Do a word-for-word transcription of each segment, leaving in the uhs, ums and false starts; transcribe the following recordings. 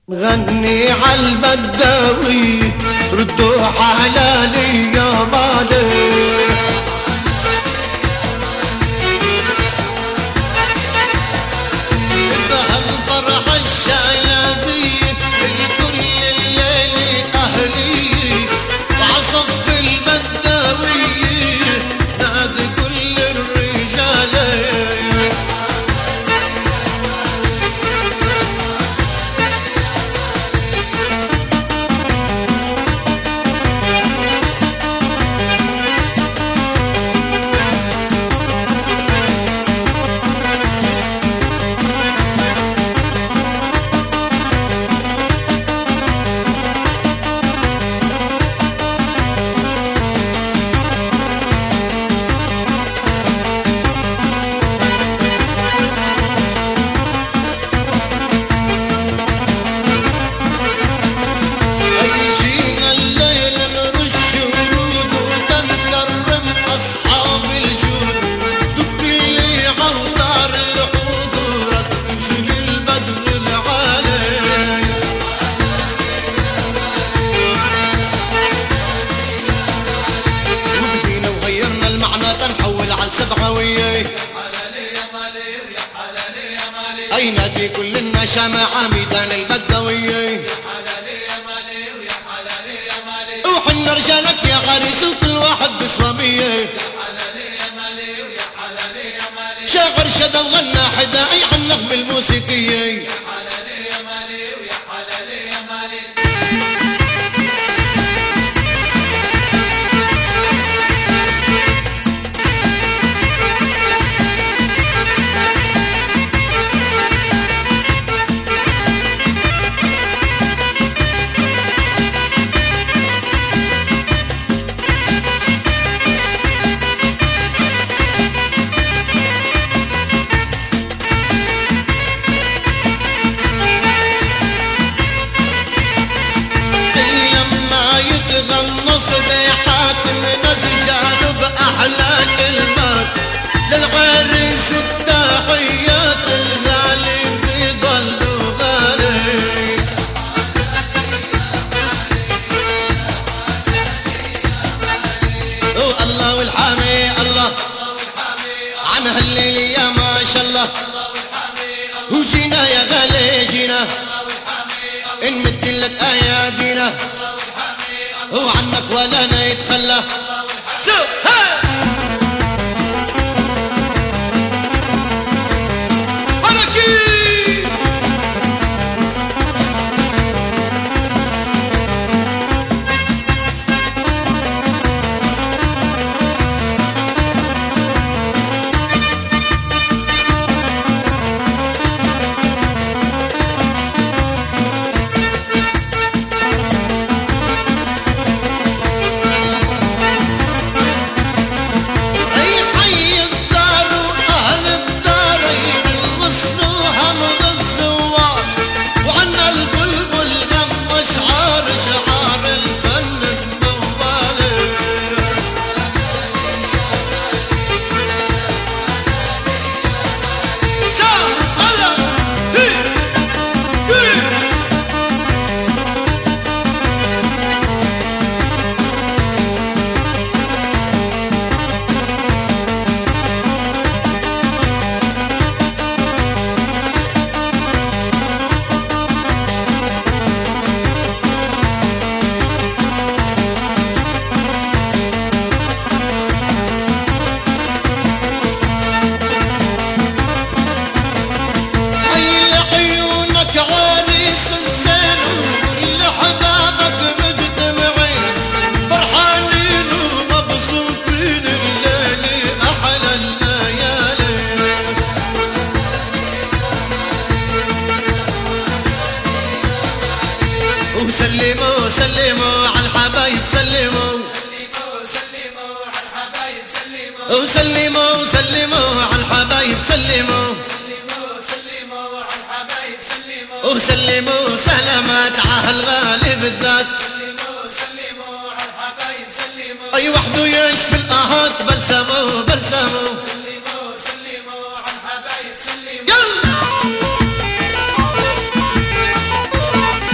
غني عالبداوي ردوا حلالي يا مالي بهالفرح الشيابي الكل الليل أهلي وعصف البداوي نادي كل الرجال اي نادي كل النشامة ميدان البدوية يا حلالي يا مالي ويا حلالي يا مالي وحنا رجالك يا غريس وكل واحد بصوامية يا حلالي يا مالي ويا حلالي يا مالي شاغر شدا وغنى حدائي عن النغمة الموسيقية يا حلالي يا مالي ويا حلالي يا مالي هالليل يا ما شاء الله وجينا يا غالي جينا نمد لك ايادينا وعنك ولا نتخلى سلموا سلموا على الحبايب سلموا سلموا على الحبايب سلموا وسلموا سلموا على الحبايب سلموا سلموا على الحبايب سلموا وسلموا سلامات على الغالي بالذات سلموا سلموا على الحبايب سلموا اي وحده يشفي القهات بلسموا بلسموا سلموا سلموا على الحبايب سلموا يلا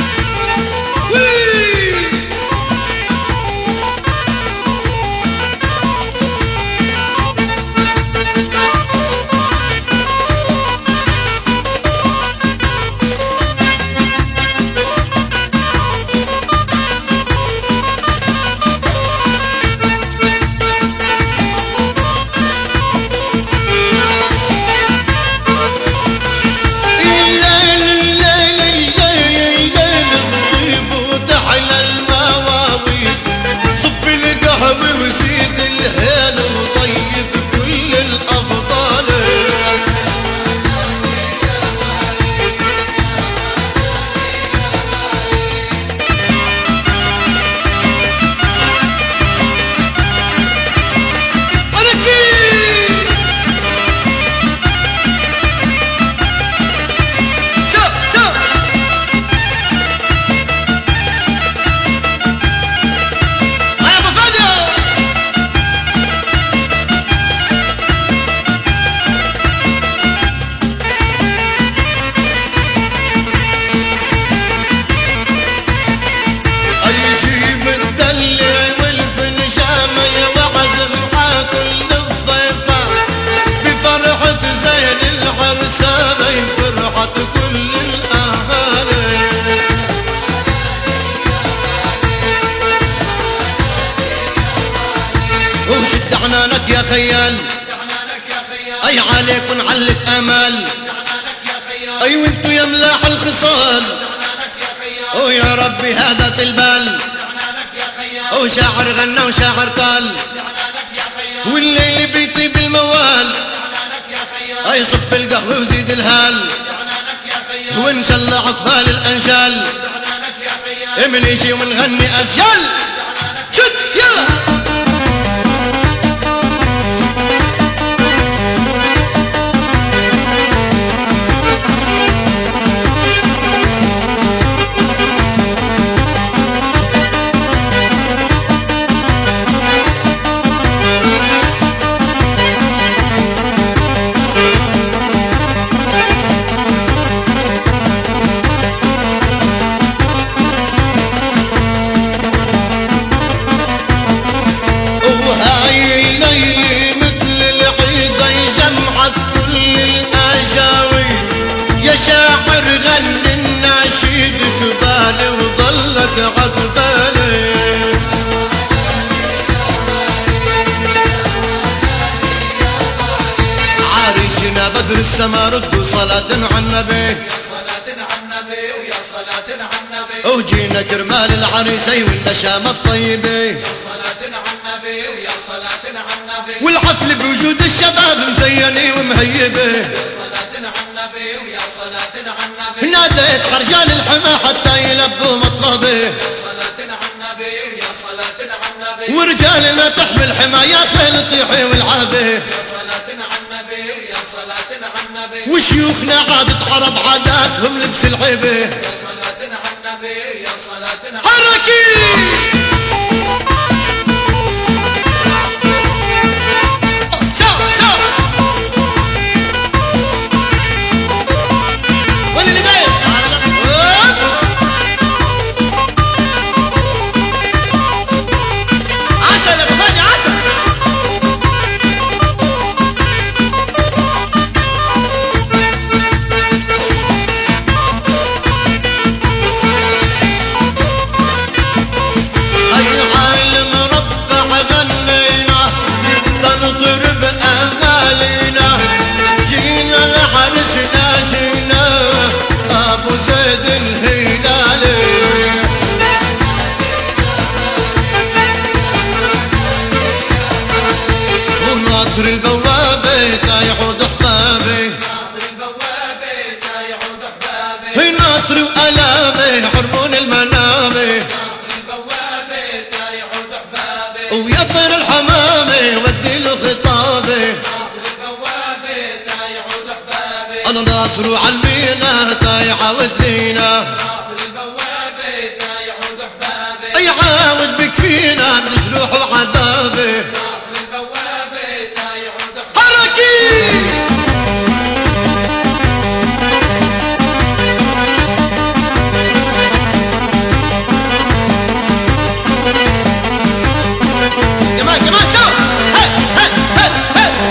خيال اي عليكن علك امل اي وانتو يا ملاح الخصال ويا ربي هذا تلبل وشاعر غنى وشاعر قال والليل بيطيب الموال اي صب القهوة وزيد الهال وان شاء الله عقبال الانشال من يجي ونغني اسيال شد يلا السما ردوا صلاة على النبي يا صلاة على النبي ويا صلاة على النبي وجينا كرمال العريسي والنشامة الطيبة يا صلاة على النبي ويا صلاة على النبي والحفل بوجود الشباب مزيني ومهيبة يا صلاة على النبي ويا صلاة على النبي ناديت خرجان الحما حتى يلبوا مطلبه يا صلاة على النبي ويا صلاة على النبي ورجالنا تحمل حما يا خيل طيحي والعابه يا صلاة على النبي ويا صلاة على النبي وشيوخنا عادة عرب عاداتهم لبس العيبة يا صلاة على النبي يا صلاة على حركي ناطر البوابة تا يعود احبابي ناطر البوابة تا يعود احبابي هي ناطر وألامي حرمون المنامي ناطر البوابة تا يعود احبابي ويا طير الحمامي ودي له خطابي ناطر البوابة تا يعود احبابي انا ناطر وعالمينا تا يعاود لينا ناطر البوابة تا يعود احبابي اي عاود بكفينا من جروح وعذابي ناطر البوابة تا يعود احبابي حركي كمان كمان سوا هي هي هي هي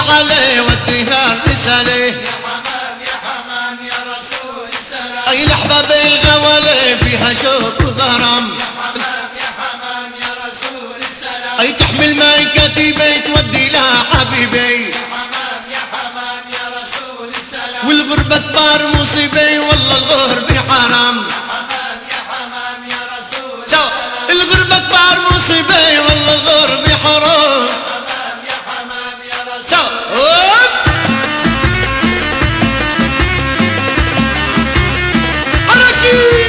عليه وديها الرسالة يا حمام يا حمام يا رسول السلام اي الاحباب الغوالي فيها شوق وغرام يا حمام يا حمام يا رسول السلام اي تحمل ماي كتيبة تودي لها حبيبي يا حمام يا حمام يا رسول السلام والغربة كبار مصيبة والله الغربة حرام يا حمام يا حمام يا رسول شو السلام الغربة كبار مصيبة والله الغربة حرام يا حمام يا حمام يا شو رسول أوب. حركي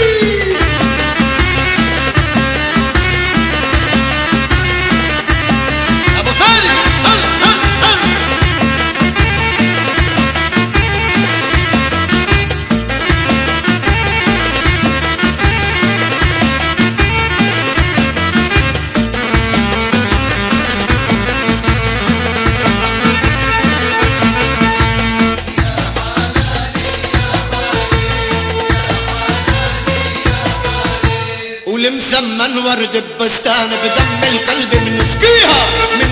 ابو خالد هل هل هل والمثمن ورد ببستان بدم القلب بنسقيها من